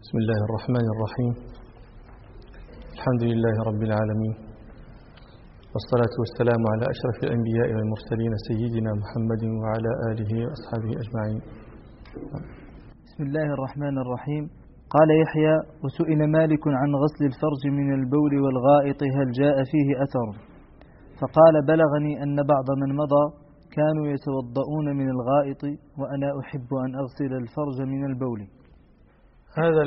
بسم الله الرحمن الرحيم. الحمد لله رب العالمين، والصلاة والسلام على أشرف الأنبياء والمرسلين سيدنا محمد وعلى آله وأصحابه أجمعين. بسم الله الرحمن الرحيم. قال يحيى: وسئل مالك عن غسل الفرج من البول والغائط هل جاء فيه أثر؟ فقال: بلغني أن بعض من مضى كانوا يتوضؤون من الغائط وأنا أحب أن أغسل الفرج من البول. هذا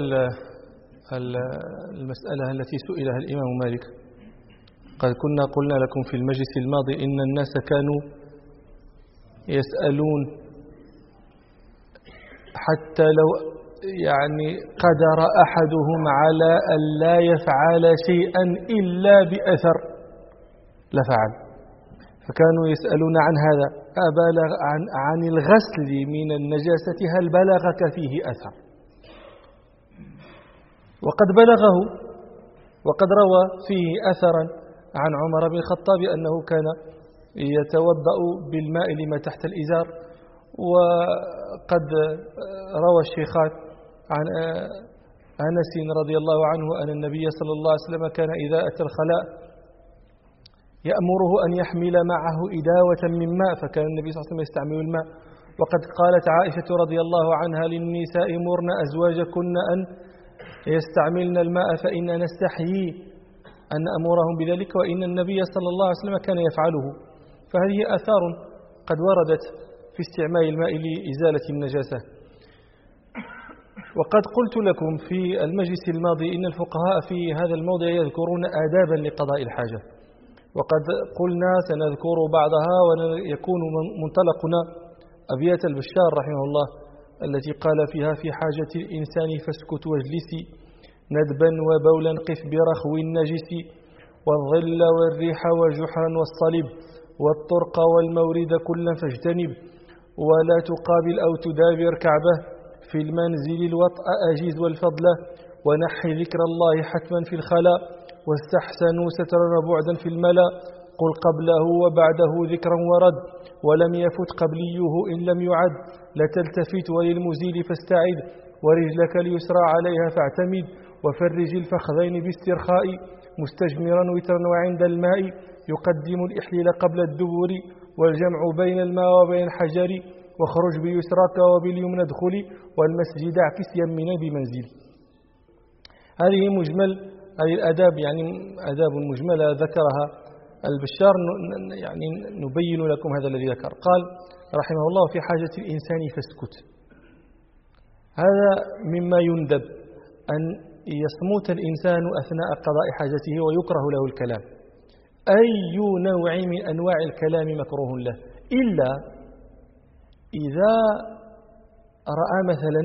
المسألة التي سئلها الإمام مالك قد كنا قلنا لكم في المجلس الماضي إن الناس كانوا يسألون حتى لو قدر أحدهم على أن لا يفعل شيئا إلا بأثر لفعل، فكانوا يسألون عن هذا: أبلغ عن الغسل من النجاسة هل بلغك فيه أثر؟ وقد بلغه، وقد روى فيه أثرا عن عمر بن الخطاب أنه كان يتوضأ بالماء لما تحت الإزار. وقد روى الشيخان عن أنس رضي الله عنه أن النبي صلى الله عليه وسلم كان إذا أتى الخلاء يأمره أن يحمل معه إداوة من ماء، فكان النبي صلى الله عليه وسلم يستعمل الماء. وقد قالت عائشة رضي الله عنها للنساء: مرن أزواجكن أن يستعملن الماء فإننا نستحيي أن نأمرهم بذلك، وإن النبي صلى الله عليه وسلم كان يفعله. فهذه آثار قد وردت في استعمال الماء لإزالة النجاسة. وقد قلت لكم في المجلس الماضي إن الفقهاء في هذا الموضع يذكرون آدابا لقضاء الحاجة، وقد قلنا سنذكر بعضها، ويكون منطلقنا أبيات البشار رحمه الله التي قال فيها: في حاجة الإنسان فاسكت واجلسي، ندبا وبولا قف برخو النجس، والظل والريح وجحرا والصلب، والطرق والمورد كلا فاجتنب، ولا تقابل أو تدابر كعبه، في المنزل الوطأ أجيز والفضلة، ونحي ذكر الله حتما في الخلاء، واستحسنوا سترا وبعدا في الملا، قل قبله وبعده ذكرا ورد، ولم يفت قبليه إن لم يعد، لتلتفت وللمزيل فاستعد، ورجلك اليسرى عليها فاعتمد، وفرج الفخذين باسترخاء، مستجمرا وترا وعند الماء، يقدم الإحليل قبل الدبر، والجمع بين الماء وبين الحجر، واخرج بيسراك وباليمنى ادخل، والمسجد اعكس يمنا بمنزل. هذه مجمل هذه الآداب، آداب مجملة ذكرها البشار، نبين لكم هذا الذي ذكر. قال رحمه الله: في حاجة الإنسان فاسكت. هذا مما يندب أن يصمت الإنسان أثناء قضاء حاجته، ويكره له الكلام. أي نوع من أنواع الكلام مكروه له، إلا إذا رأى مثلا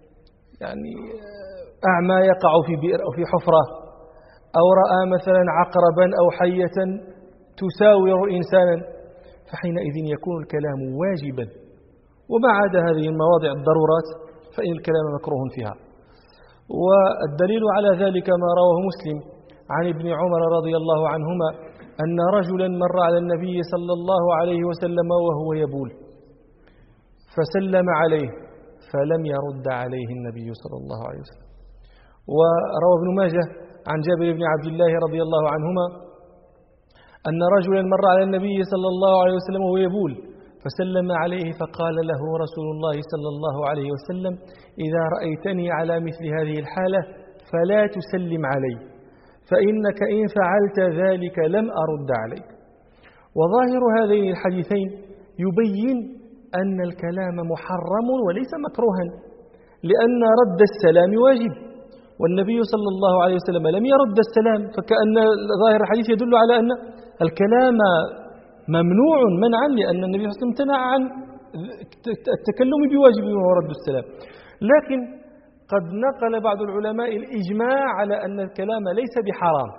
أعمى يقع في بئر أو في حفرة، أو رأى مثلا عقربا أو حية تساور إنسانا، فحينئذ يكون الكلام واجبا. وما عدا هذه المواضع الضرورات فإن الكلام مكروه فيها. والدليل على ذلك ما رواه مسلم عن ابن عمر رضي الله عنهما أن رجلا مر على النبي صلى الله عليه وسلم وهو يبول، فسلم عليه فلم يرد عليه النبي صلى الله عليه وسلم. وروى ابن ماجه عن جابر بن عبد الله رضي الله عنهما أن رجلا مر على النبي صلى الله عليه وسلم وهو يبول، فسلم عليه فقال له رسول الله صلى الله عليه وسلم: إذا رأيتني على مثل هذه الحالة فلا تسلم علي، فإنك إن فعلت ذلك لم أرد عليك. وظاهر هذين الحديثين يبين أن الكلام محرم وليس مكروها، لأن رد السلام واجب، والنبي صلى الله عليه وسلم لم يرد السلام، فكأن ظاهر الحديث يدل على أن الكلام ممنوع منعا، لأن النبي صلى الله عليه وسلم امتنع عن التكلم بواجب وهو رد السلام. لكن قد نقل بعض العلماء الإجماع على أن الكلام ليس بحرام،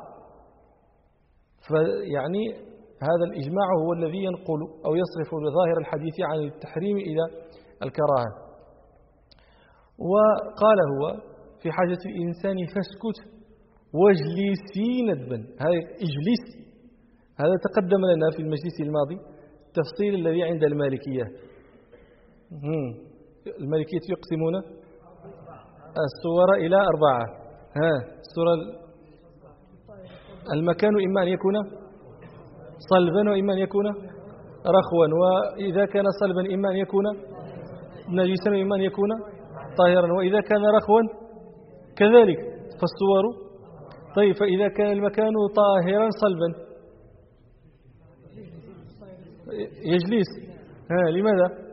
هذا الإجماع هو الذي ينقل أو يصرف بظاهر الحديث عن التحريم إلى الكراهة. وقال هو: في حاجة الإنسان فاسكت واجلسي ندبا. هذا اجلس، هذا تقدم لنا في المجلس الماضي التفصيل الذي عند المالكية. المالكية يقسمون الصور إلى 4. الصورة المكان إما أن يكون صلبا وإما أن يكون رخوا، وإذا كان صلبا إما أن يكون نجسا وإما أن يكون طاهرا، وإذا كان رخوا كذلك فالصور. طيب فإذا كان المكان طاهرا صلبا يجلس. لماذا؟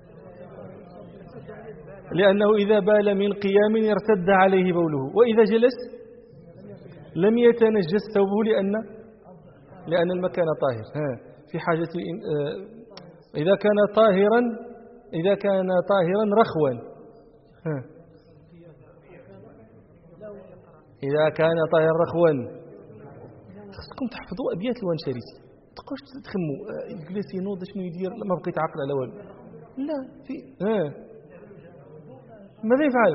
لأنه إذا بال من قيام يرتد عليه بوله، وإذا جلس لم يتنجس ثوبه لأن المكان طاهر. في حاجة إذا كان طاهرا رخوا. إذا كان طاهرا رخوا خصكم تحفظوا أبيات الوانشريتي، تبقاوش تخموا يجلس ينوض شنو يدير ما بقيت عقل على والو. لا في ماذا يفعل؟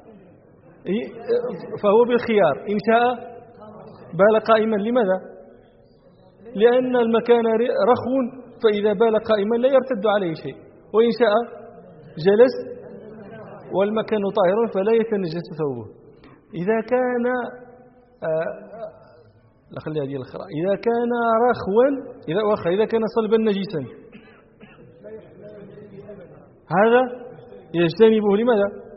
فهو بالخيار، إن شاء بال قائما. لماذا؟ لأن المكان رخو، فإذا بال قائما لا يرتد عليه شيء، وإن شاء جلس والمكان طاهر فلا يتنجس ثوبه. إذا كان لا خليها ديال الأخرى، إذا كان رخوا إذا كان صلبا نجسا هذا يجتنبه. لماذا؟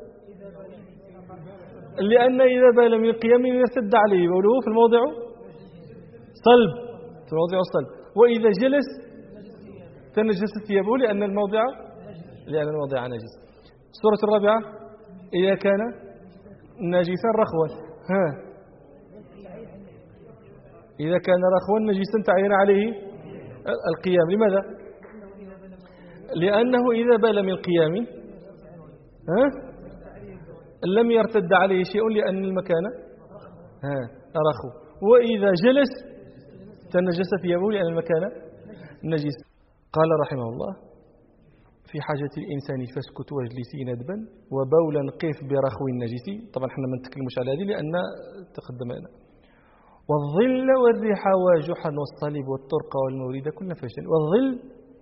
لأن إذا بال من القيام يرتد عليه بوله في الموضع صلب، في موضع الصلب، وإذا جلس تنجست ثيابه لأن الموضع نجس. السورة الرابعة إذا كان نجسا رخوا. إذا كان رخوا نجسا تعين عليه القيام. لماذا؟ لأنه إذا بال من القيام لم يرتد عليه شيء لأن المكان رخو، وإذا جلس تنجس ثيابه لأن المكان نجس. قال رحمه الله: في حاجة الإنسان فاسكت واجلسي ندبا وبولا قف برخو النجس. طبعا احنا ما نتكلمش على هذه لأن تقدم لنا. والظل والريح وجحا والصليب والطرق والمورد كل فشل. والظل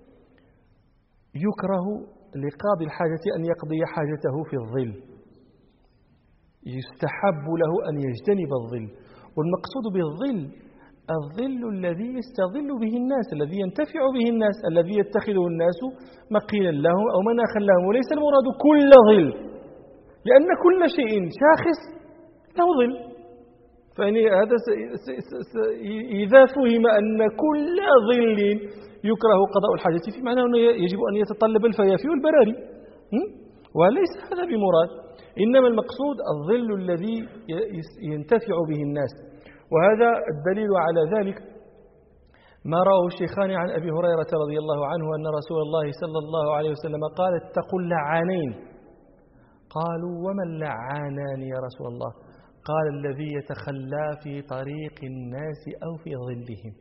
يكره لقاضي الحاجة أن يقضي حاجته في الظل، يستحب له أن يجتنب الظل. والمقصود بالظل الظل الذي يستظل به الناس، الذي ينتفع به الناس، الذي يتخذه الناس مقيلا لهم أو مناخا لهم، وليس المراد كل ظل، لأن كل شيء شاخص له ظل. هذا إذا فهم أن كل ظل يكره قضاء الحاجة في معناه أنه يجب أن يتطلب الفيافي والبراري، وليس هذا بمراد. إنما المقصود الظل الذي ينتفع به الناس. وهذا الدليل على ذلك ما رواه الشيخان عن أبي هريرة رضي الله عنه أن رسول الله صلى الله عليه وسلم قال: اتقوا اللعانين. قالوا: وما اللعانان يا رسول الله؟ قال: الذي يتخلى في طريق الناس أو في ظلهم.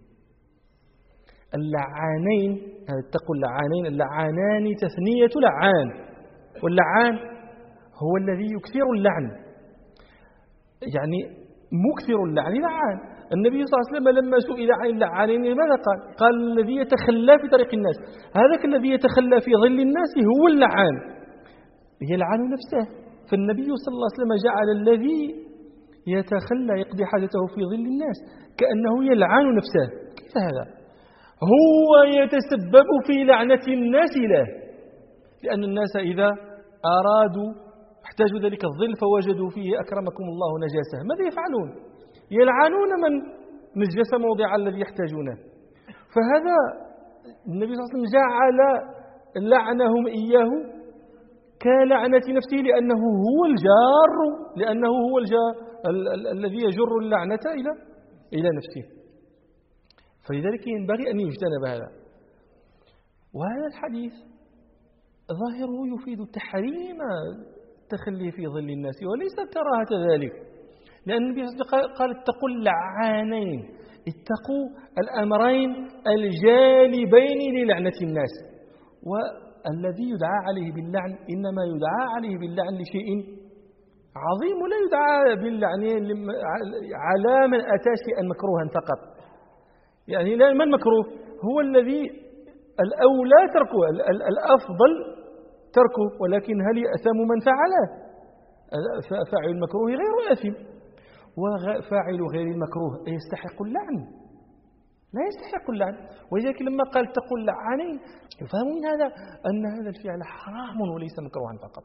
اللعانين، اتقوا اللعانين، اللعانان تثنية لعان، واللعان هو الذي يكثر اللعن، يعني مكثر اللعن لعان. النبي صلى الله عليه وسلم لما سئل عن اللعانين ماذا قال؟ قال: الذي يتخلى في طريق الناس. هذاك الذي يتخلى في ظل الناس هو اللعان، يلعن نفسه. فالنبي صلى الله عليه وسلم جعل الذي يتخلى يقضي حاجته في ظل الناس كأنه يلعن نفسه. كيف هذا؟ هو يتسبب في لعنة الناس له، لأن الناس إذا أرادوا احتاجوا ذلك الظل فوجدوا فيه أكرمكم الله نجاسة، ماذا يفعلون؟ يلعنون من نجس موضع الذي يحتاجونه. فهذا النبي صلى الله عليه وسلم جعل لعنهم إياه كلعنة نفسه، لأنه هو الجار، لأنه هو الجار الذي يجر اللعنة إلى نفسه. فلذلك ينبغي أن يجتنب هذا. وهذا الحديث ظاهره يفيد تحريم التخلي في ظل الناس وليس كراهة ذلك، لأن النبي صلى الله عليه وسلم قال: اتقوا اللعانين، اتقوا الأمرين الجالبين للعنة الناس. والذي يدعى عليه باللعن إنما يدعى عليه باللعن لشيء عظيم، ولا يدعى باللعن على من أتى شيئا مكروها فقط. يعني ما المكروه؟ هو الذي الأولى تركه، الأفضل تركه، ولكن هل يأثم من فعله؟ فاعل المكروه غير آثم، وفاعل غير المكروه يستحق اللعن؟ لا يستحق اللعن. ولذلك لما قال اتقوا اللعانين يفهم من هذا أن هذا الفعل حرام وليس مكروها فقط.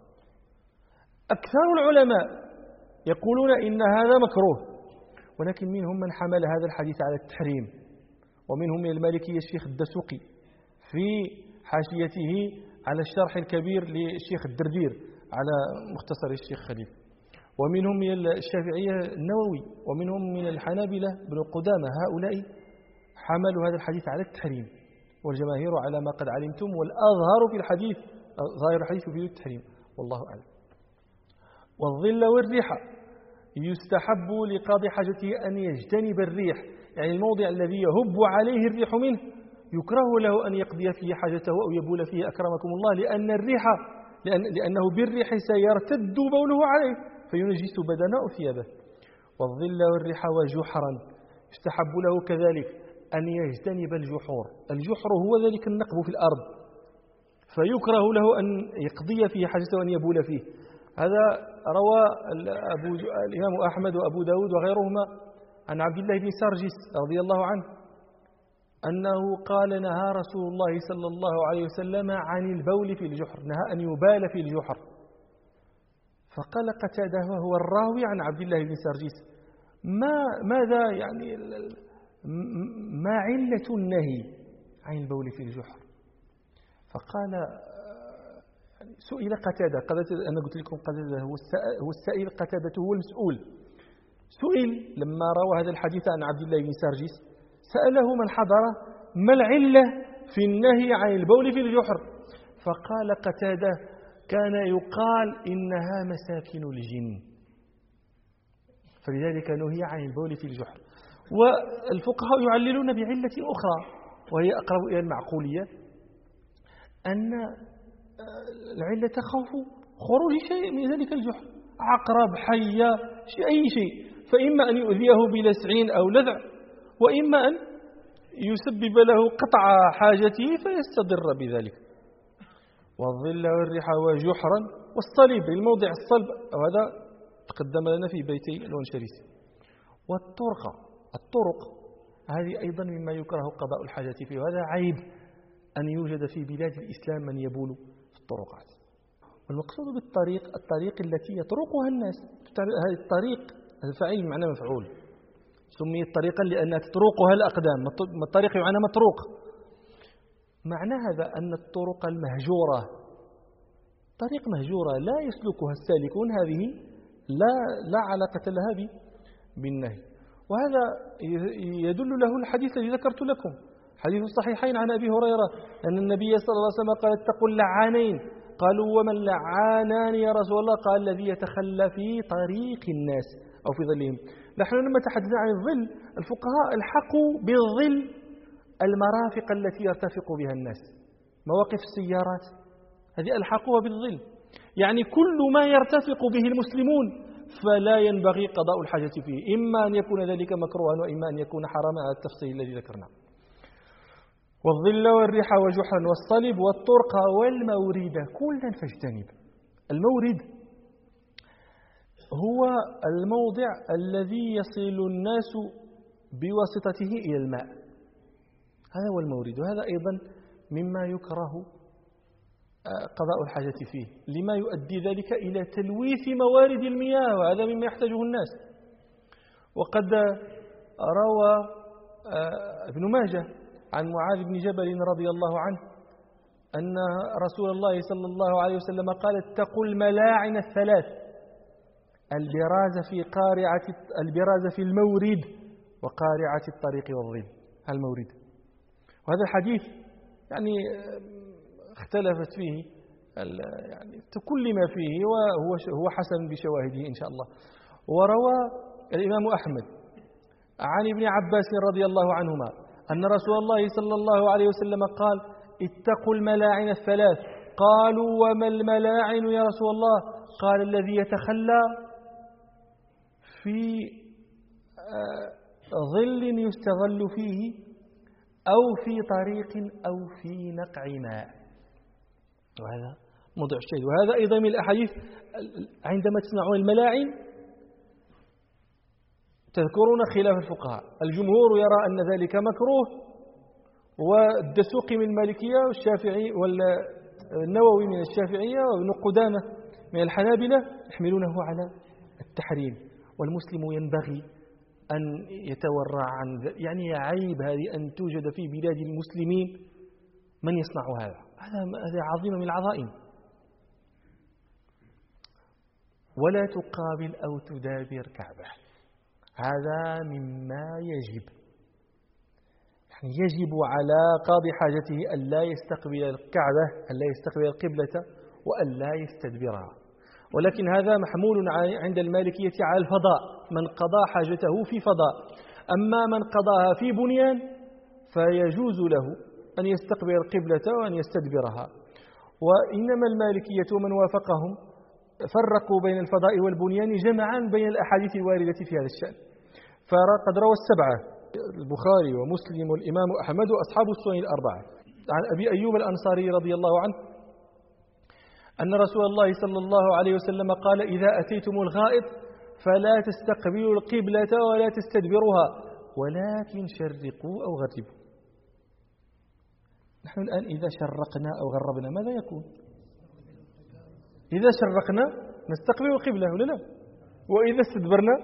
أكثر العلماء يقولون إن هذا مكروه، ولكن منهم من حمل هذا الحديث على التحريم، ومنهم من المالكية الشيخ الدسوقي في حاشيته على الشرح الكبير للشيخ الدردير على مختصر الشيخ خليل، ومنهم من الشافعية النووي، ومنهم من الحنابلة بن قدامة. هؤلاء حملوا هذا الحديث على التحريم، والجماهير على ما قد علمتم، والأظهر في الحديث ظاهر الحديث في التحريم، والله أعلم. والظل والريحة يستحب لقاضي حاجته أن يجتنب الريح، يعني الموضع الذي يهب عليه الريح منه يكره له أن يقضي فيه حاجته أو يبول فيه أكرمكم الله، لأن الريح لأنه بالريح سيرتد بوله عليه فينجس بدنه أو ثيابه. والظل والريح وجحرا يستحب له كذلك أن يجتنب الجحور. الجحر هو ذلك النقب في الأرض، فيكره له أن يقضي فيه حاجته وأن يبول فيه. هذا روى الإمام أحمد وأبو داود وغيرهما عن عبد الله بن سرجس رضي الله عنه أنه قال نهى رسول الله صلى الله عليه وسلم عن البول في الجحر، نهى أن يبال في الجحر. فقال قتادة وهو الراوي عن عبد الله بن سرجس ماذا يعني ما علة النهي عن البول في الجحر؟ فقال سئل قتادة، أنا قلت لكم قتادة هو السائل، قتادة هو المسؤول. سئل لما روى هذا الحديث عن عبد الله بن سرجس، سأله من حضره ما العلة في النهي عن البول في الجحر؟ فقال قتادة كان يقال إنها مساكن الجن، فلذلك نهي عن البول في الجحر. والفقهاء يعللون بعلة أخرى وهي أقرب إلى المعقولية، أن العلة خوف خروج شيء من ذلك الجحر، عقرب، حية، أي شيء، فإما أن يؤذيه بلسع أو لذع، وإما أن يسبب له قطع حاجته فيستضر بذلك. والظل والريح وجحرا والصليب الموضع الصلب، وهذا تقدم لنا في بيتي الونشريسي. الطرق هذه أيضا مما يكره قضاء الحاجة فيه، وهذا عيب أن يوجد في بلاد الإسلام من يبول في الطرقات. والمقصود بالطريق الطريق التي يطرقها الناس. هذه الطريق الفاعل معنى مفعول، سميت طريقا لأنها تطرقها الأقدام، الطريق معنى مطروق. معنى هذا أن الطرق المهجورة، طريق مهجورة لا يسلكها السالكون، هذه لا علاقة لها بالنهي. وهذا يدل له الحديث الذي ذكرت لكم، حديث الصحيحين عن أبي هريرة أن النبي صلى الله عليه وسلم قال اتقوا اللعانين. قالوا وما اللعانان يا رسول الله؟ قال الذي يتخلى في طريق الناس أو في ظلهم. نحن لما تحدثنا عن الظل، الفقهاء الحقوا بالظل المرافق التي يرتفق بها الناس، مواقف السيارات هذه ألحقوها بالظل، يعني كل ما يرتفق به المسلمون فلا ينبغي قضاء الحاجة فيه، إما أن يكون ذلك مكروها وإما أن يكون حراما على التفصيل الذي ذكرناه. والظل والريح وجحرا والصلب والطرق والمورد كلا فاجتنب. المورد هو الموضع الذي يصل الناس بواسطته إلى الماء، هذا هو المورد، وهذا أيضا مما يكره قضاء الحاجة فيه، لما يؤدي ذلك إلى تلويث موارد المياه، وهذا مما يحتاجه الناس. وقد روى ابن ماجه عن معاذ بن جبل رضي الله عنه أن رسول الله صلى الله عليه وسلم قال اتقوا الملاعن الثلاث، البراز في المورد وقارعة الطريق والظل، المورد. وهذا الحديث يعني اختلفت فيه يعني كل ما فيه، وهو حسن بشواهده إن شاء الله. وروى الإمام أحمد عن ابن عباس رضي الله عنهما أن رسول الله صلى الله عليه وسلم قال اتقوا الملاعن الثلاث. قالوا وما الملاعن يا رسول الله؟ قال الذي يتخلى في ظل يستظل فيه أو في طريق أو في نقع ماء. وهذا موضع الشاهد. وهذا أيضا من الأحاديث عندما تسمعون الملاعن تذكرون خلاف الفقهاء. الجمهور يرى أن ذلك مكروه، والدسوقي من المالكية والشافعي والنووي من الشافعية وابن قدامة من الحنابلة يحملونه على التحريم. والمسلم ينبغي أن يتورع عن يعني عيب هذه أن توجد في بلاد المسلمين من يصنع هذا عظيم من العظائم. ولا تقابل أو تدابر كعبة، هذا مما يجب، يعني يجب على قاضي حاجته أن لا يستقبل الكعبة، أن لا يستقبل القبلة، وأن لا يستدبرها. ولكن هذا محمول عند المالكية على الفضاء، من قضى حاجته في فضاء. أما من قضاها في بنيان فيجوز له أن يستقبل القبلة وأن يستدبرها. وإنما المالكية ومن وافقهم فرقوا بين الفضاء والبنيان جمعا بين الأحاديث الواردة في هذا الشأن. فقد روى السبعة البخاري ومسلم والإمام أحمد وأصحاب السنن الأربعة عن أبي أيوب الأنصاري رضي الله عنه أن رسول الله صلى الله عليه وسلم قال: إذا أتيتم الغائط فلا تستقبلوا القبلة ولا تستدبروها ولكن شرقوا أو غربوا. نحن الآن إذا شرقنا أو غربنا ماذا يكون؟ إذا شرقنا نستقبل القبلة ولا لا؟ وإذا استدبرنا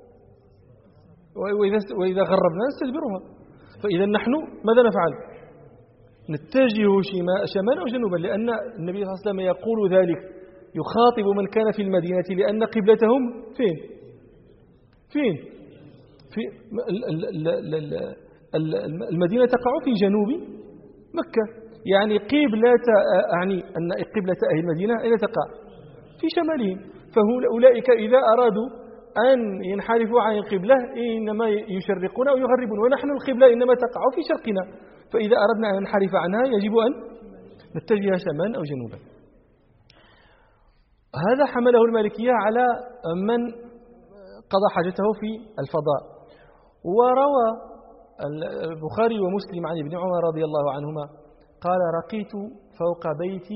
وإذا غربنا نستدبرها. فإذا نحن ماذا نفعل؟ نتجه شمالا أو جنوبا، لأن النبي صلى الله عليه وسلم يقول ذلك يخاطب من كان في المدينة، لأن قبلتهم فين؟ في المدينة تقع في جنوب مكة، يعني أعني أن قبلة أهل المدينة أين تقع؟ في شمالهم. فأولئك إذا أرادوا أن ينحرفوا عن القبلة إنما يشرقون أو يغربون، ونحن القبلة إنما تقع في شرقنا، فإذا أردنا أن ننحرف عنها يجب أن نتجه شمالا أو جنوبا. هذا حمله المالكية على من قضى حاجته في الفضاء. وروى البخاري ومسلم عن ابن عمر رضي الله عنهما قال: رقيت فوق بيت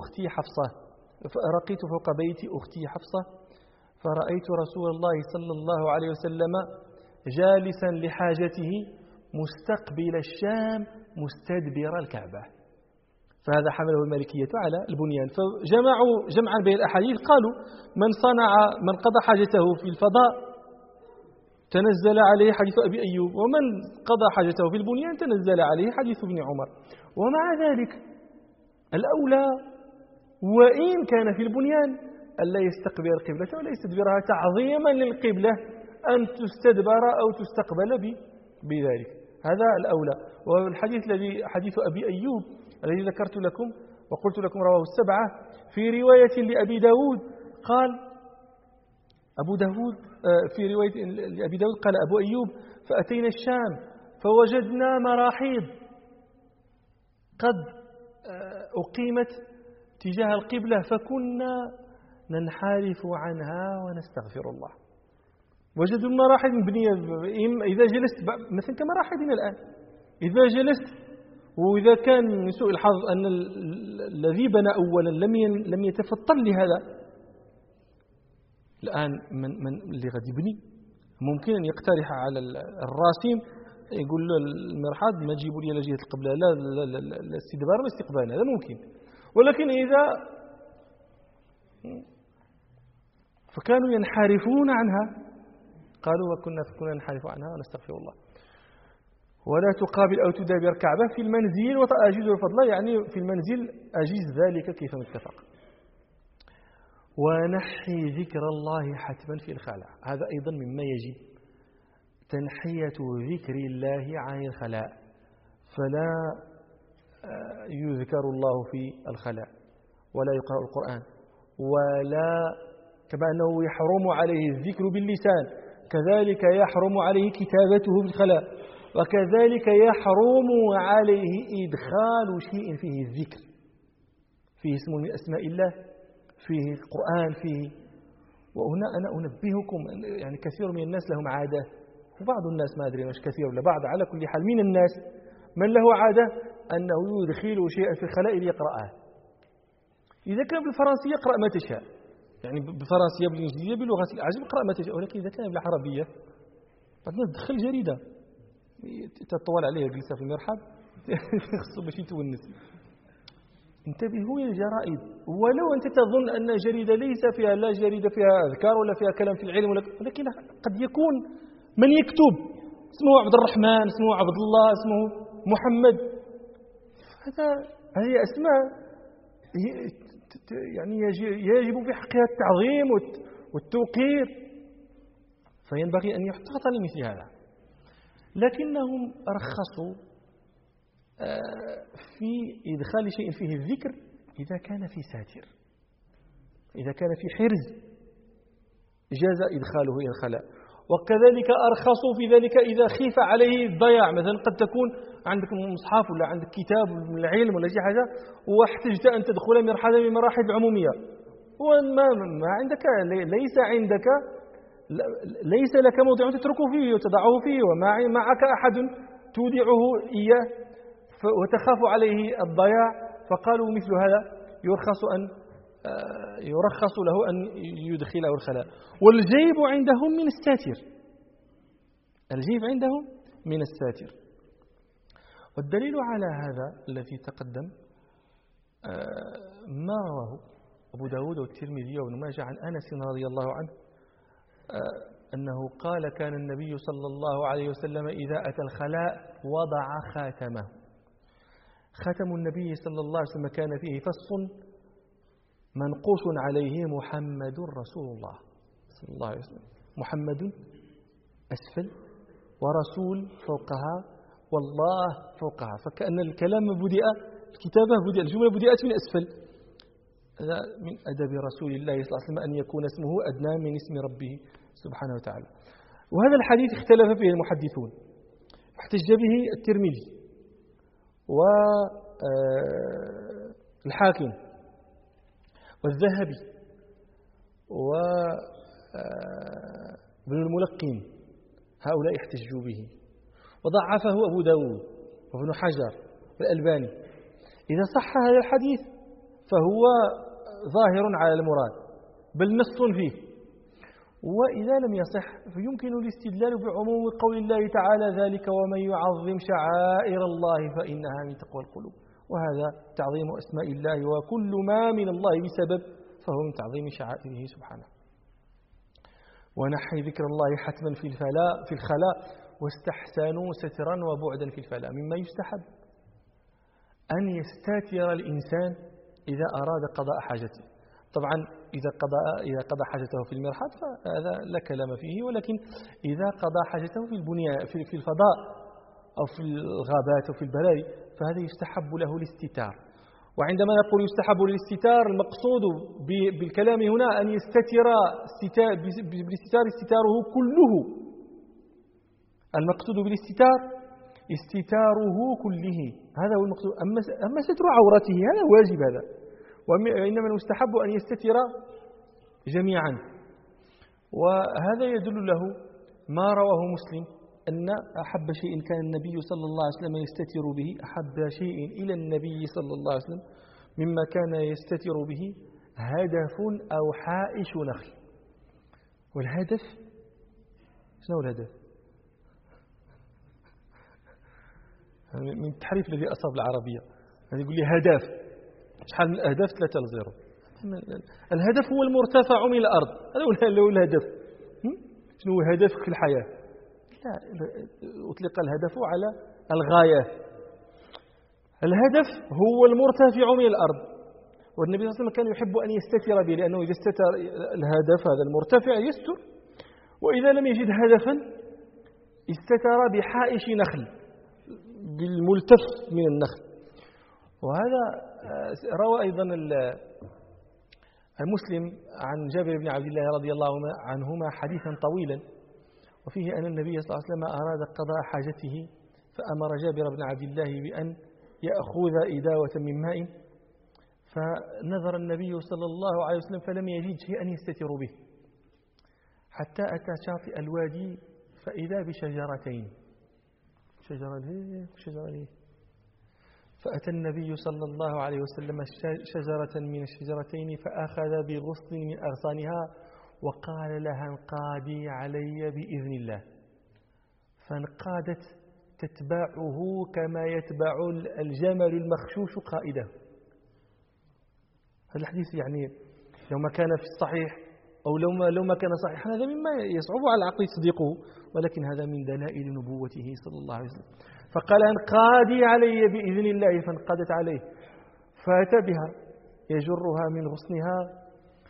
أختي حفصة فرأيت رسول الله صلى الله عليه وسلم جالسا لحاجته مستقبل الشام مستدبر الكعبة. فهذا حمله المالكية على البنيان. فجمعوا جمعا بين الأحاديث، قالوا من قضى حاجته في الفضاء تنزل عليه حديث أبي أيوب، ومن قضى حاجته في البنيان تنزل عليه حديث ابن عمر. ومع ذلك الأولى وإن كان في البنيان ألا يستقبل القبلة ولا يستدبرها تعظيما للقبلة أن تستدبر أو تستقبل بذلك، هذا الأولى. والحديث الذي حديث أبي أيوب الذي ذكرت لكم وقلت لكم رواه السبعة، في رواية لأبي داود قال أبو داود في رواية لأبي داود قال أبو أيوب: فأتينا الشام فوجدنا مراحيض قد أقيمت تجاه القبلة فكنا ننحرف عنها ونستغفر الله. وجدوا المراحل مبنية، إذا جلست مثلا كمراحلنا الآن، إذا جلست وإذا كان من سوء الحظ أن الذي بنى أولا لم يتفطن لهذا، الآن من اللي غادي يبني ممكن أن يقترح على الراسم يقول له المرحاض ما تجيبوا لي لجهة القبلة، لا الاستدبار والاستقبال، هذا ممكن. ولكن إذا فكانوا ينحرفون عنها، قالوا وكنا ننحرف عنها ونستغفر الله. ولا تقابل أو تدابر كعبة في المنزل وأجيز الفضل، يعني في المنزل أجيز ذلك كيف اتفق. ونحي ذكر الله حتما في الخلاء، هذا أيضا مما يجب، تنحية ذكر الله عن الخلاء، فلا يذكر الله في الخلاء ولا يقرأ القرآن، ولا كما أنه يحرم عليه الذكر باللسان كذلك يحرم عليه كتابته في الخلاء، وكذلك يحرم عليه إدخال شيء فيه الذكر، فيه اسم من أسماء الله، فيه القرآن، فيه. وهنا أنا أنبهكم، يعني كثير من الناس لهم عادة، وبعض الناس ما أدري مش كثير ولا بعض، على كل حال من الناس من له عادة أنه يدخل شيئا في الخلاء ليقرأه، إذا كان بالفرنسية اقرأ ما تشاء، يعني بالفرنسية بالإنجليزية بلغة الأعجم اقرأ ما تشاء، ولكن إذا كان بالعربية بعدين تدخل جريدة تطول عليها جلسة في المرحب خصو باش يتونس. انتبهوا للجرائد، ولو أنت تظن أن جريدة ليس فيها لا جريدة فيها أذكار ولا فيها كلام في العلم، ولكن قد يكون من يكتب اسمه عبد الرحمن، اسمه عبد الله، اسمه محمد، هذه أسماء يعني يجب في حقها التعظيم والتوقير، فينبغي أن يحتاط لمثل هذا. لكنهم رخصوا في إدخال شيء فيه الذكر إذا كان في ساتر، إذا كان في حرز جاز إدخاله إلى الخلاء. وكذلك أرخصوا في ذلك إذا خيف عليه الضياع، مثلا قد تكون عندك مصحف ولا عندك كتاب من العلم ولا شيء حاجة واحتجت أن تدخل مرحلة من المراحل العمومية وما عندك، ليس لك موضع تتركه فيه وتضعه فيه وما معك أحد تودعه إياه وتخاف عليه الضياع، فقالوا مثل هذا يرخص له أن يدخله الخلاء. والجيب عندهم من الساتر، الجيب عندهم من الساتر. والدليل على هذا الذي تقدم ما رواه أبو داود والترمذي وابن ماجه عن أنس رضي الله عنه أنه قال: كان النبي صلى الله عليه وسلم إذا أتى الخلاء وضع خاتمه. خاتم النبي صلى الله عليه وسلم كان فيه فص منقوش عليه محمد رسول الله صلى الله عليه وسلم، محمد أسفل ورسول فوقها والله فوقها، فكأن الكلام الكتابة الجملة بدأت من أسفل. هذا من أدب رسول الله صلى الله عليه وسلم أن يكون اسمه أدنى من اسم ربه سبحانه وتعالى. وهذا الحديث اختلف فيه المحدثون، احتج به الترمذي والحاكم والذهبي وابن الملقين، هؤلاء احتجوا به، وضعفه أبو داود وابن حجر والألباني. إذا صح هذا الحديث فهو ظاهر على المراد بل نص فيه، وإذا لم يصح فيمكن الاستدلال بعموم قول الله تعالى: ذلك ومن يعظم شعائر الله فإنها من تقوى القلوب. وهذا تعظيم أسماء الله، وكل ما من الله بسبب فهو من تعظيم شعائره سبحانه. ونحي ذكر الله حتما في الخلاء، واستحسنوا سترا وبعدا في الفلاء. مما يستحب أن يستاتر الإنسان إذا أراد قضاء حاجته. طبعا إذا قضى حاجته في المرحاض فهذا لا كلام فيه، ولكن إذا قضى حاجته في البنيان في الفضاء أو في الغابات أو في البراري فهذا يستحب له الاستتار. وعندما نقول يستحب الاستتار، المقصود بالكلام هنا أن يستتر بالاستتار استتاره كله. المقصود بالاستتار استتاره كله، هذا هو المقصود. أما ستر عورته هذا واجب، هذا، وإنما المستحب أن يستتر جميعا. وهذا يدل له ما رواه مسلم أن أحب شيء كان النبي صلى الله عليه وسلم يستتر به، أحب شيء إلى النبي صلى الله عليه وسلم مما كان يستتر به هدف أو حائش نخل. والهدف شنو الهدف؟ من التحريف الذي أصاب العربية، يعني يقول لي هدف، شحال من الأهداف 3-0. الهدف هو المرتفع من الأرض، هذا هو الهدف. شنو هو هدفك في الحياة؟ لا، أطلق الهدف على الغاية. الهدف هو المرتفع من الأرض، والنبي صلى الله عليه وسلم كان يحب أن يستتر به، لأنه إذا استتر الهدف هذا المرتفع يستر، وإذا لم يجد هدفا استتر بحائش نخل بالملتف من النخل. وهذا روى أيضا المسلم عن جابر بن عبد الله رضي الله عنهما حديثا طويلا، وفيه أن النبي صلى الله عليه وسلم أراد قضاء حاجته فأمر جابر بن عبد الله بأن يأخذ إداوة من ماء، فنظر النبي صلى الله عليه وسلم فلم يجد شيئا يستتر به، حتى أتى شاطئ الوادي فإذا بشجرتين، شجرة فأتى النبي صلى الله عليه وسلم شجرة من الشجرتين فأخذ بغصن من أغصانها وقال لها انقادي علي بإذن الله، فانقادت تتبعه كما يتبع الجمل المخشوش قائده. هذا الحديث يعني لو ما كان في الصحيح أو لو ما كان صحيحا هذا مما يصعب على العقل تصديقه، ولكن هذا من دلائل نبوته صلى الله عليه وسلم. فقال انقادي علي بإذن الله، فانقادت عليه فأتى بها يجرها من غصنها،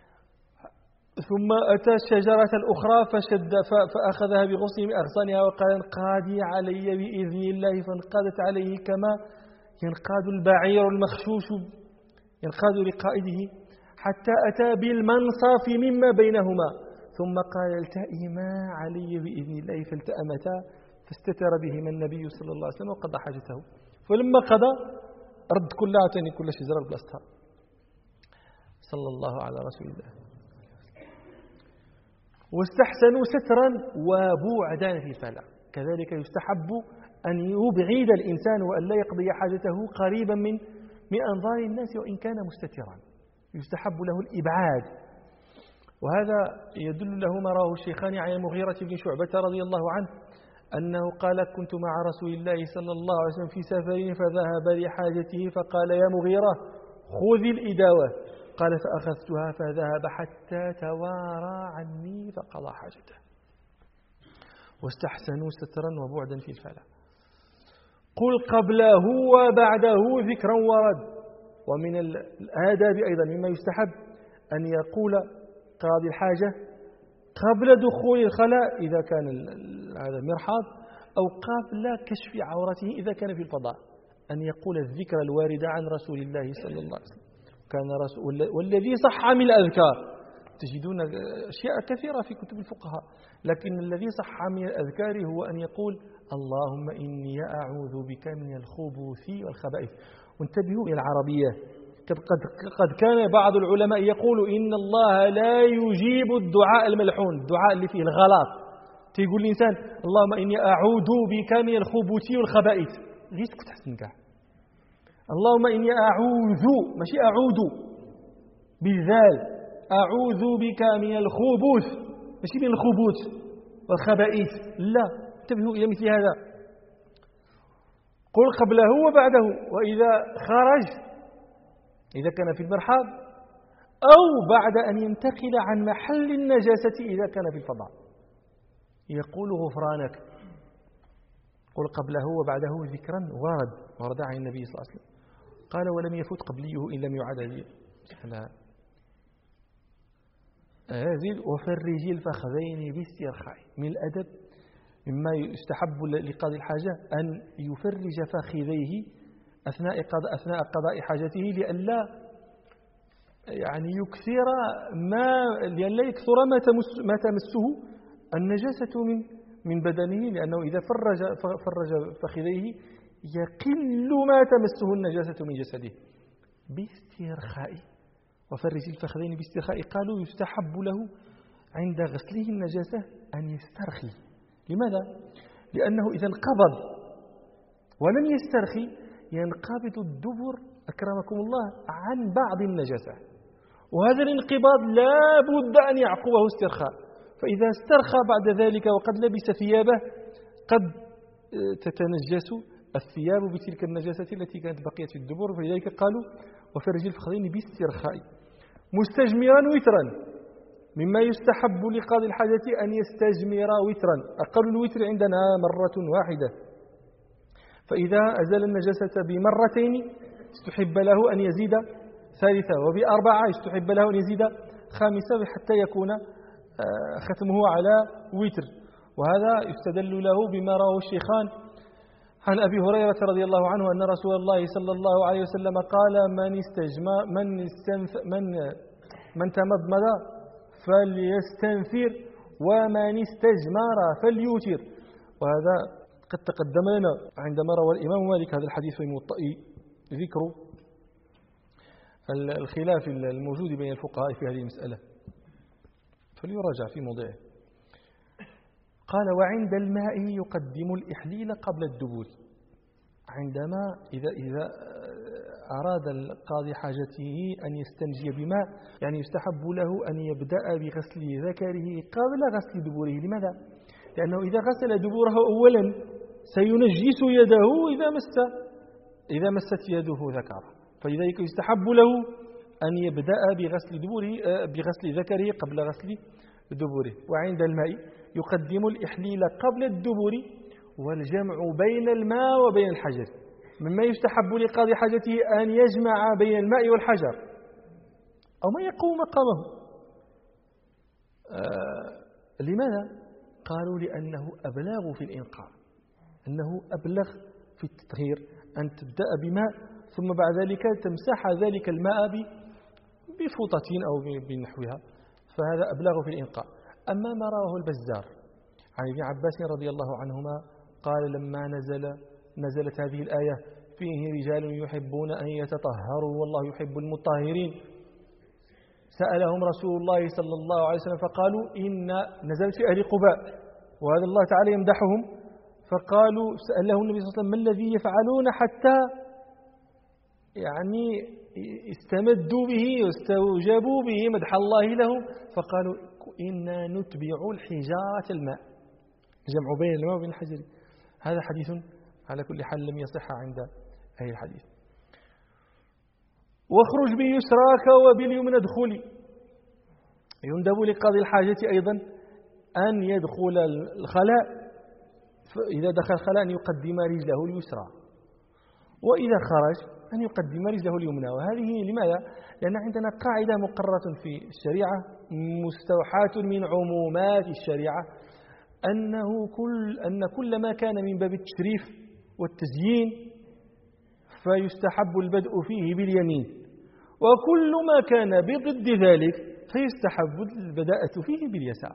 ثم أتى الشجرة الأخرى فأخذها بغصن من أغصانها وقال انقادي علي بإذن الله، فانقادت عليه كما ينقاد البعير المخشوش ينقاد لقائده، حتى أتى بالمنصف مما بينهما، ثم قال التئما علي بإذن الله، فالتأمتا فاستتر بهما النبي صلى الله عليه وسلم وقضى حاجته. فلما قضى رد كل شجرة بلاصتها صلى الله على رسول الله. واستحسنوا سترا وبعدا في الفلاح، كذلك يستحب أن يبعد الإنسان وأن لا يقضي حاجته قريبا من أنظار الناس وإن كان مستترا، يستحب له الإبعاد. وهذا يدل له ما رواه الشيخان عن المغيرة بن شعبة رضي الله عنه أنه قال كنت مع رسول الله صلى الله عليه وسلم في سفر فذهب لحاجته فقال يا مغيرة خذ الإداوة، قال فأخذتها فذهب حتى توارى عني فقضى حاجته. واستحسنوا سترا وبعدا في الفلاح. قل قبله وبعده ذكرا ورد. ومن الآداب أيضا مما يستحب أن يقول قاضي الحاجة قبل دخول الخلاء إذا كان هذا مرحاض، أو قبل كشف عورته إذا كان في الفضاء، أن يقول الذكر الوارد عن رسول الله صلى الله عليه وسلم. كان رسول والذي صح من الأذكار، تجدون أشياء كثيرة في كتب الفقهاء، لكن الذي صح من الأذكار هو أن يقول اللهم إني أعوذ بك من الخبث والخبائث. وانتبهوا إلى العربية، قد كان بعض العلماء يقول إن الله لا يجيب الدعاء الملحون، الدعاء اللي فيه الغلط. تيقول الإنسان اللهم إني أعوذ بك من الخبث والخبائث، ليش كنت أحسن كاع اللهم إني أعوذ، ماشي أعوذ بالذال، أعوذ بك من الخبث، ماشي من الخبث والخبائث، لا، انتبهوا إلى مثل هذا. قل قبله وبعده، وإذا خرج إذا كان في المرحاض، أو بعد أن ينتقل عن محل النجاسة إذا كان في الفضاء، يقول غفرانك. قل قبله وبعده ذكرا ورد عن النبي صلى الله عليه وسلم. قال ولم يفوت قبليه إن لم يعد هذه. أزيد وفرج الفخذين باسترخاء. من الأدب مما يستحب لقاضي الحاجة أن يفرج فخذيه أثناء قضاء حاجته، لئلا يعني لئلا يكثر ما تمسه النجاسة من بدنه، لأنه إذا فرج فخذيه يقل ما تمسه النجاسة من جسده. باسترخاء، وفرج الفخذين باسترخاء. قالوا يستحب له عند غسله النجاسة أن يسترخي. لماذا؟ لأنه إذا انقبض ولم يسترخي ينقبض الدبر أكرمكم الله عن بعض النجاسة، وهذا الانقباض لا بد أن يعقبه استرخاء. فإذا استرخى بعد ذلك وقد لبس ثيابه قد تتنجس الثياب بتلك النجاسة التي كانت بقيت في الدبر، فلذلك قالوا وفرج الفخذين باسترخاء. مستجمرا وترا، مما يستحب لقاضي الحاجة أن يستجمر وترا، أقل الوتر عندنا مرة واحدة. فإذا أزال النجاسة بمرتين استحب له أن يزيد ثالثة، وبأربعة استحب له أن يزيد خامسة، حتى يكون ختمه على وتر. وهذا يستدل له بما رواه الشيخان عن أبي هريرة رضي الله عنه أن رسول الله صلى الله عليه وسلم قال من تمضمض فليستنثر ومن استجمر فليوتر. وهذا قد تقدم لنا عندما روى الإمام مالك هذا الحديث في الموطأ ذكر الخلاف الموجود بين الفقهاء في هذه المسألة، فليراجع في موضعه. قال وعند الماء يقدم الإحليل قبل الدبول. عندما إذا أراد القاضي حاجته أن يستنجي بماء، يعني يستحب له أن يبدأ بغسل ذكره قبل غسل دبره. لماذا؟ لأنه إذا غسل دبره أولا سينجس يده إذا مست يده ذكره، فلذلك يستحب له أن يبدأ بغسل ذكره قبل غسل دبره. وعند الماء يقدم الإحليل قبل الدبر والجمع بين الماء وبين الحجر. مما يستحب لقاضي حاجته أن يجمع بين الماء والحجر أو ما يقوم مقامه. لماذا؟ قالوا لأنه أبلغ في الإنقاء، أنه أبلغ في التطهير أن تبدأ بماء ثم بعد ذلك تمسح ذلك الماء بفوطة أو بنحوها، فهذا أبلغ في الإنقاء. أما ما رواه البزار عن ابن عباس رضي الله عنهما قال لما نزلت هذه الآية فيه رجال يحبون أن يتطهروا والله يحب المطهرين، سألهم رسول الله صلى الله عليه وسلم فقالوا إن نزلت في أهل قباء وهذا الله تعالى يمدحهم، فقالوا سأله النبي صلى الله عليه وسلم ما الذي يفعلون حتى يعني استمدوا به واستوجبوا به مدح الله لهم، فقالوا إنا نتبع الحجارة الماء، جمع بين الماء وبين الحجر. هذا حديث على كل حال لم يصح عند أهل الحديث. واخرج بيسراك وباليمنى ادخلي. يندب لقاضي الحاجة أيضا أن يدخل الخلاء، إذا دخل الخلاء أن يقدم رجله اليسرى، وإذا خرج أن يقدم رجله اليمنى. وهذه لماذا؟ لأن عندنا قاعدة مقررة في الشريعة مستوحاة من عمومات الشريعة أن كل ما كان من باب التشريف والتزيين فيستحب البدء فيه باليمين، وكل ما كان بضد ذلك فيستحب البداءة فيه باليسار.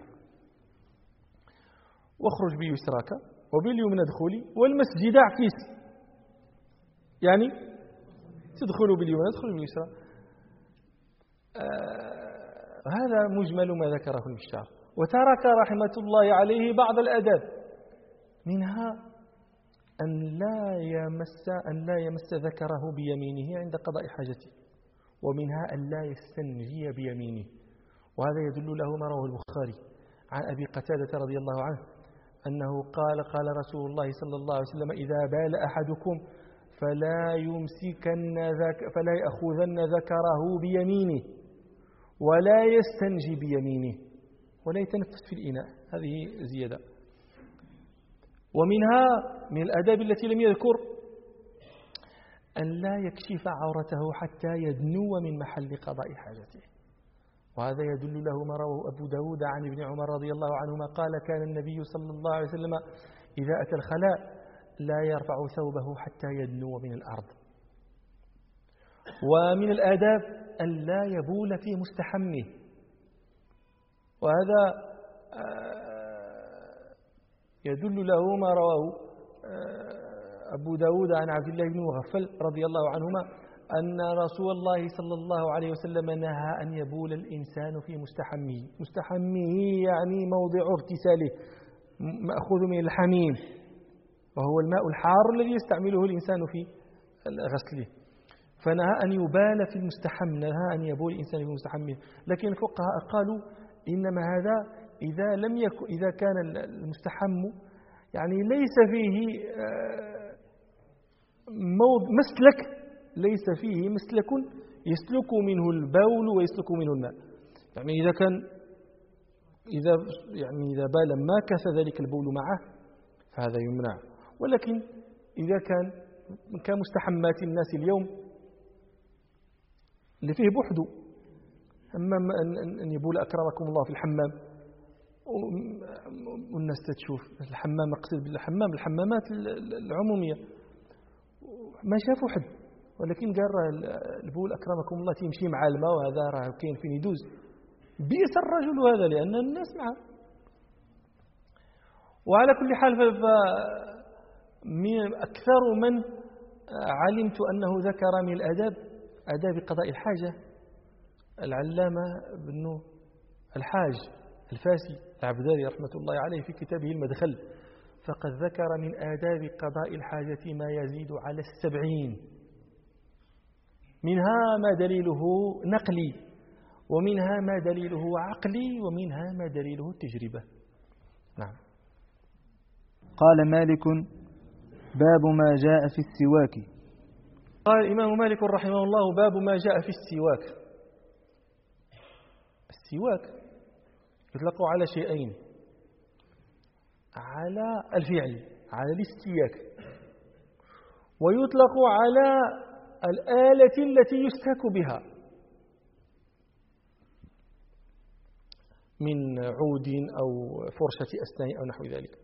واخرج بيسراك وباليمنى ادخلي والمسجد اعكس، يعني تدخل باليمنى تدخل باليسرى. هذا مجمل ما ذكره المشار. وترك رحمة الله عليه بعض الآداب، منها أن لا يمس ذكره بيمينه عند قضاء حاجته، ومنها أن لا يستنجي بيمينه. وهذا يدل له ما رواه البخاري عن أبي قتادة رضي الله عنه أنه قال رسول الله صلى الله عليه وسلم إذا بال أحدكم فلا يأخذن ذكره بيمينه ولا يستنجي بيمينه ولا يتنفس في الإناء. هذه زيادة. ومنها من الآداب التي لم يذكر أن لا يكشف عورته حتى يدنو من محل قضاء حاجته. وهذا يدل له ما رواه أبو داود عن ابن عمر رضي الله عنهما قال كان النبي صلى الله عليه وسلم إذا أتى الخلاء لا يرفع ثوبه حتى يدنو من الأرض. ومن الآداب أن لا يبول في مستحمه، وهذا يدل له ما رواه أبو داود عن عبد الله بن مغفل رضي الله عنهما أن رسول الله صلى الله عليه وسلم نهى أن يبول الإنسان في مستحمه يعني موضع اغتساله مأخوذ من الحميم، وهو الماء الحار الذي يستعمله الإنسان في غسله، فنهى أن يبال في المستحم، نهى أن يبول الإنسان في مستحمه. لكن الفقهاء قالوا إنما هذا إذا كان المستحم يعني ليس فيه مسلك، ليس فيه مسلك يسلك منه البول ويسلك منه الماء. يعني إذا بال ما كث ذلك البول معه فهذا يمنع. ولكن إذا كان كمستحمات الناس اليوم اللي فيه بحدو، أما أن يبول أكرمكم الله في الحمام والناس تشوف الحمام، أقصد بالحمام الحمامات العمومية ما شافوا حد، ولكن قال البول أكرمكم الله تمشي مع الماء وهذا راه كاين فين يدوز. بئس الرجل هذا لأن الناس معه. وعلى كل حال أكثر من علمت أنه ذكر من الآداب آداب قضاء الحاجة العلامة بن الحاج الفاسي العبداري رحمة الله عليه في كتابه المدخل، فقد ذكر من آداب قضاء الحاجة ما يزيد على 70، منها ما دليله نقلي، ومنها ما دليله عقلي، ومنها ما دليله التجربة. نعم. قال مالك: باب ما جاء في السواك. قال الإمام مالك رحمه الله: باب ما جاء في السواك. السواك يطلق على شيئين: على الفعل، على الاستياك، ويطلق على الآلة التي يستاك بها من عود أو فرشة أسنان أو نحو ذلك.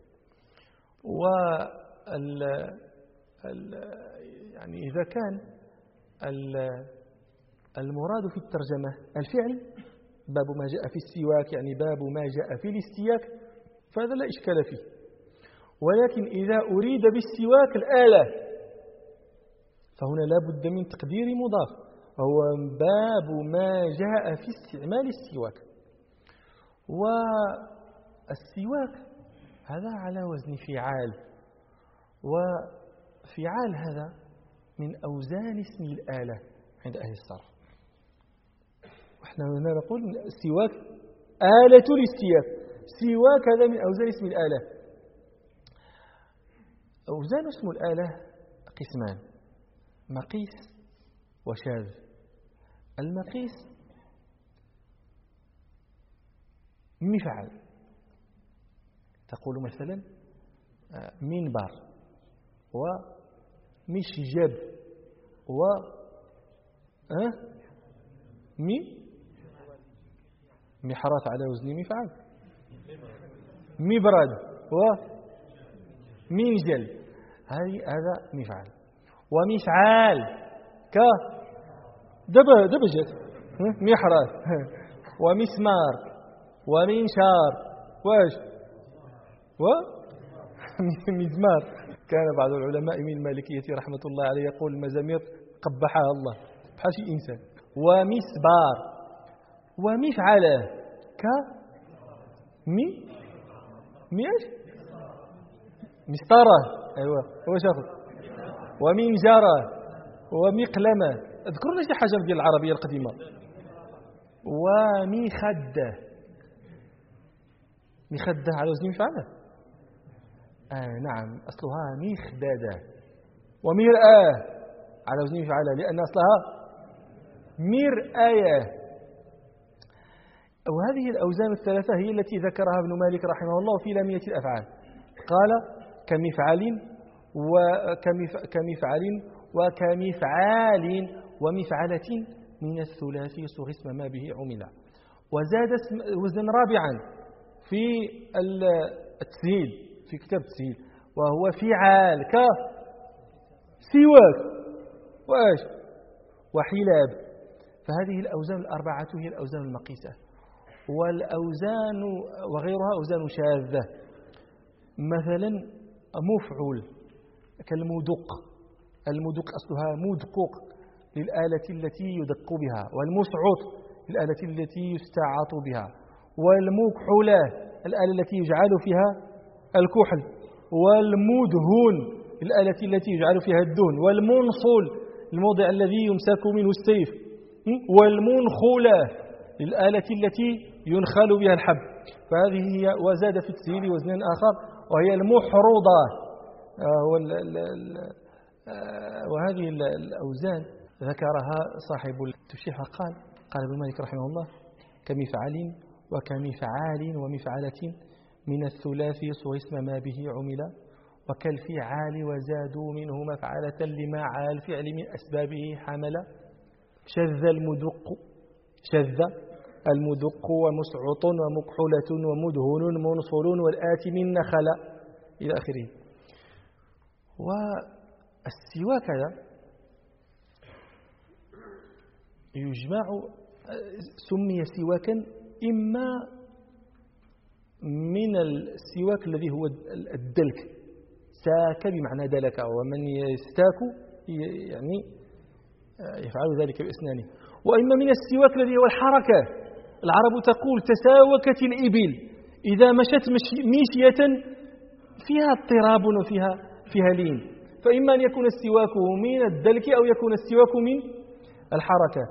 يعني إذا كان المراد في الترجمة الفعل، باب ما جاء في السواك يعني باب ما جاء في الاستياك، فهذا لا إشكال فيه. ولكن إذا أريد بالسواك الآلة فهنا لا بد من تقدير مضاف، وهو باب ما جاء في استعمال السواك. والسواك هذا على وزن فعال، وفعال هذا من أوزان اسم الآلة عند أهل الصرف. وإحنا هنا نقول السواك آلة الاستياك، سواك هذا من أوزان اسم الآلة. أوزان اسم الآلة قسمان: مقيس وشاذ. المقيس مفعل، تقول مثلا منبر ومشجب و محرات على وزن مفعل، مبرد ومنجل، هذا مفعل. ومفعال دبجت محرات، ومسمار ومنشار ومزمار. كان بعض العلماء من المالكية رحمة الله عليه يقول: المزامير قبحها الله بحال شي إنسان. ومسبار ومفعله ميش مسطرة، أيوة هو شاخذ، ومنجرة ومقلمة. اذكرنا شي حاجة ديال العربية القديمة. ومخدة، مخدة على وزن مفعله. نعم، أصلها مخددة. ومرآة على وزن مفعله، لأن أصلها مرآية. وهذه الأوزان الثلاثة هي التي ذكرها ابن مالك رحمه الله في لامية الأفعال. قال: كمفعل وكمفعال ومفعلة من الثلاثي صغ اسم ما به عمل. وزاد وزنا رابعا في التسهيل، في كتاب التسهيل، وهو فعال كسواك وحلاب. فهذه الأوزان الأربعة هي الأوزان المقيسة. والأوزان وغيرها أوزان شاذة، مثلا مفعول كالمدق. المدق أصلها مدقوق للآلة التي يدق بها، والمسعط للآلة التي يستعاط بها، والمكحلة الآلة التي يجعل فيها الكحل، والمدهون الآلة التي يجعل فيها الدهن، والمنصول الموضع الذي يمسك منه السيف، والمنخلة الآلة التي ينخل بها الحب. فهذه هي. وزاد في التسهيل وزن آخر وهي المحروضة. وهذه الأوزان ذكرها صاحب التشريح، قال ابن مالك رحمه الله: كمفعل وكمفعال ومفعلة من الثلاثي صغ اسم ما به عمل، وكالفعال وزادوا منه مفعلة لما على الفعل من أسبابه حمل. شذ المدق ومسعط ومكحلة ومدهن منصل والآتي من نخل إلى آخره. والسواك هذا يجمع، سمي سواكا إما من السواك الذي هو الدلك، ساك بمعنى دلك، ومن يستاك يعني يفعل ذلك بأسنانه، وإما من السواك الذي هو الحركة. العرب تقول: تساوكت الإبل إذا مشت مشية فيها اضطراب وفيها لين، فإما أن يكون السواك من الدلك أو يكون السواك من الحركة.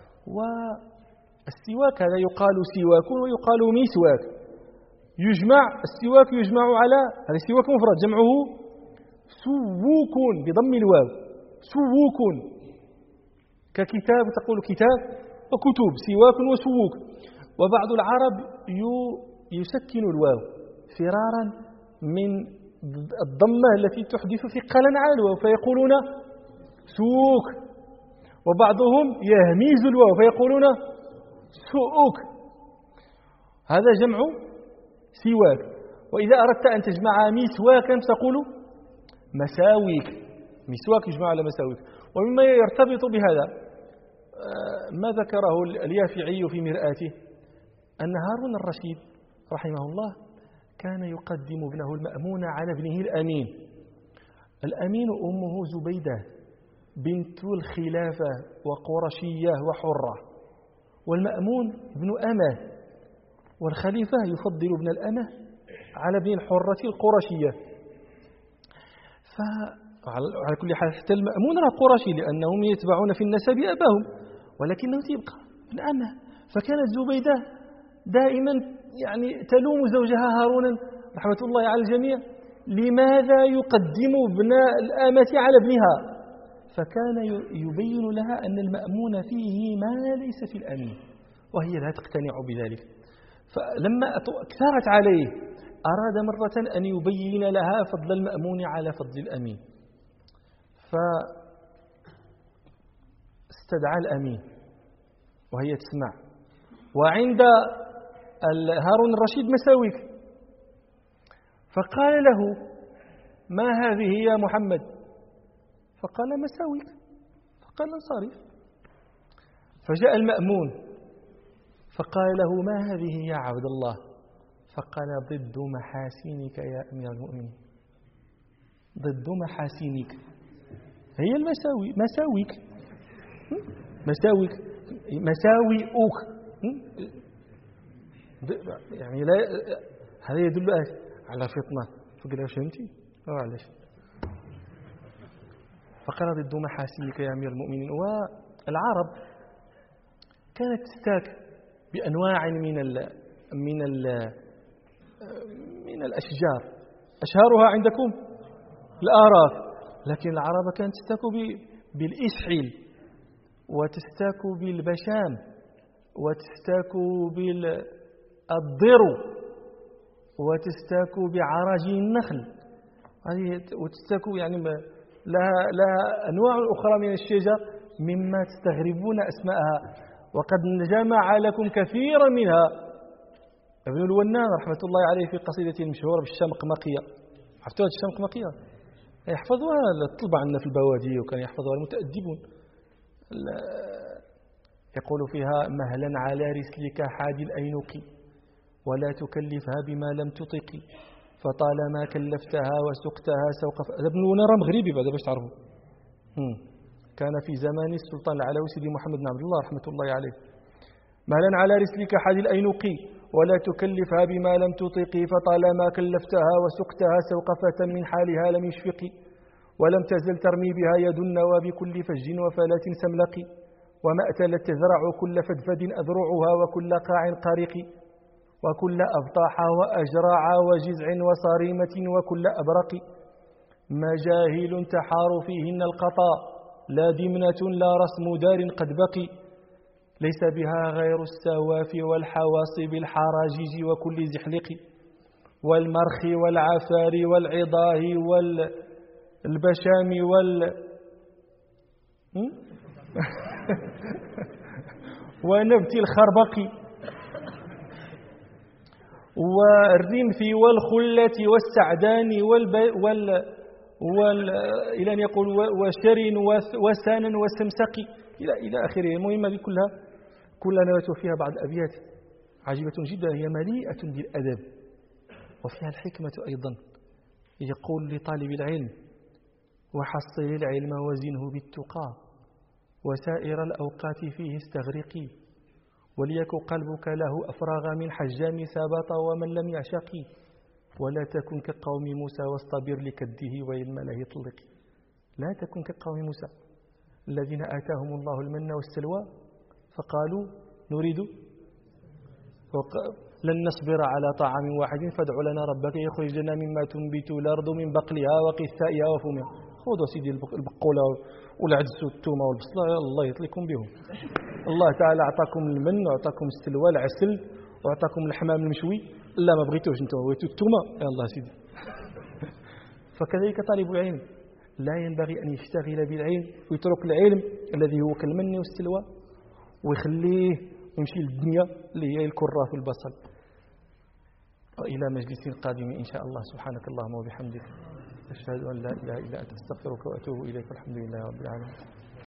والسواك هذا يقال سواك ويقال مسواك، السواك يجمع على هذا السواك مفرد، جمعه سووك بضم الواو، سووك، ككتاب تقول كتاب وكتب، سواك وسووك. وبعض العرب يسكن الواو فرارا من الضمة التي تحدث ثقلا على الواو فيقولون سوك، وبعضهم يهميز الواو فيقولون سؤوك. هذا جمع سواك. وإذا أردت أن تجمع مسواكا تقول مساويك، مسواك يجمع على مساويك. ومما يرتبط بهذا ما ذكره اليافعي في مرآته أن هارون الرشيد رحمه الله كان يقدم ابنه المأمون على ابنه الأمين. الأمين أمه زبيدة بنت الخلافة وقرشية وحرة، والمأمون ابن أمه، والخليفة يفضل ابن الأمه على ابن الحرة القرشية. فعلى كل حال حتى المأمون راه قرشي لأنهم يتبعون في النسب أباهم، ولكنه يبقى ابن أمه. فكانت زبيدة دائما يعني تلوم زوجها هارون رحمة الله على الجميع لماذا يقدم ابن الآمة على ابنها، فكان يبين لها أن المأمون فيه ما ليس في الأمين، وهي لا تقتنع بذلك. فلما أكثرت عليه أراد مرة أن يبين لها فضل المأمون على فضل الأمين، فاستدعى الأمين وهي تسمع. وعند هارون الرشيد مساويك، فقال له ما هذه يا محمد؟ فقال مساويك، فقال انصرف. فجاء المأمون فقال له ما هذه يا عبد الله؟ فقال ضد محاسنك يا أمير المؤمنين، ضد محاسنك هي المساوي، مساويك مساوئك، يعني لا، هذا يدل على فطنة. فقال فهمتي أو علاش؟ فقال ضد محاسنك يا أمير المؤمنين. والعرب كانت تستاك بأنواع من الأشجار، أشهرها عندكم الآراك، لكن العرب كانت تستاك بالإسحل، وتستاك بالبشام، وتستاك بالضر، وتستاك بعراجين النخل، وتستاك يعني لها أنواع أخرى من الشجر مما تستغربون أسماءها، وقد جمع لكم كثيرا منها ابن الونان رحمة الله عليه في قصيدته المشهورة بالشمقمقية. عرفتوا هذه الشمقمقية؟ يحفظوها الطلبة عندنا في البوادي، وكان يحفظوها المتأدبون. يقول فيها مهلا على رسلك حاد الأينق ولا تكلفها بما لم تطق، فطالما كلفتها وسقتها سوق. ابن الونان مغربي بعد باش تعرفوا، كان في زمان السلطان العلوي سيدي محمد بن عبد الله رحمة الله عليه. مهلا على رسلك حاد الأينق ولا تكلفها بما لم تطق، فطالما كلفتها وسقتها سوق فتى من حالها لم يشفق، ولم تزل ترمي بها يد النوى بكل فج وفلات سملق، وما أتلت تزرع كل فدفد أذرعها وكل قاع قارق، وكل أبطاح وأجراع وجزع وصريمة وكل أبرق، مجاهل تحار فيهن القطا لا دمنة لا رسم دار قد بقي، ليس بها غير السواف والحواصب الحراجيج وكل زحلق، والمرخ والعفار والعضاه والبشام ونبت الخربق والرمث والخلة والسعدان إلى أن يقول وشر وسان وسمسق إلى آخره. المهم هذه كلها نوات فيها بعض أبيات عجيبة جدا، هي مليئة بالأدب وفيها الحكمة أيضا. يقول لطالب العلم وحصل العلم وزنه بالتقى وسائر الأوقات فيه استغرقي، وليك قلبك له أفراغ من حجام ثبت ومن لم يعشقي، ولا تكن كقوم موسى واصطبر لكده وإما لا يطلق. لا تكن كقوم موسى الذين آتاهم الله المن والسلوى فقالوا نريد لن نصبر على طعام واحد فادع لنا ربك يخرج لنا مما تنبت الأرض من بقلها وقثائها وفومها. خذوا سيدي البقولة والعدس والثومة والبصلة الله يطلقكم بهم. الله تعالى أعطاكم المن وأعطاكم السلوى العسل وأعطاكم الحمام المشوي. لا ما بغيتوش انتم بغيتوا الثومة يا الله سيدي. فكذلك طالب العلم لا ينبغي أن يشتغل بالعلم ويترك العلم الذي هو كالمن والسلوى ويخليه يمشي للدنيا اللي هي الكرة في البصل. وإلى مجلس قادم إن شاء الله. سبحانك اللهم وبحمدك أشهد أن لا إله إلا أنت أستغفرك وأتوب إليك. الحمد لله رب العالمين.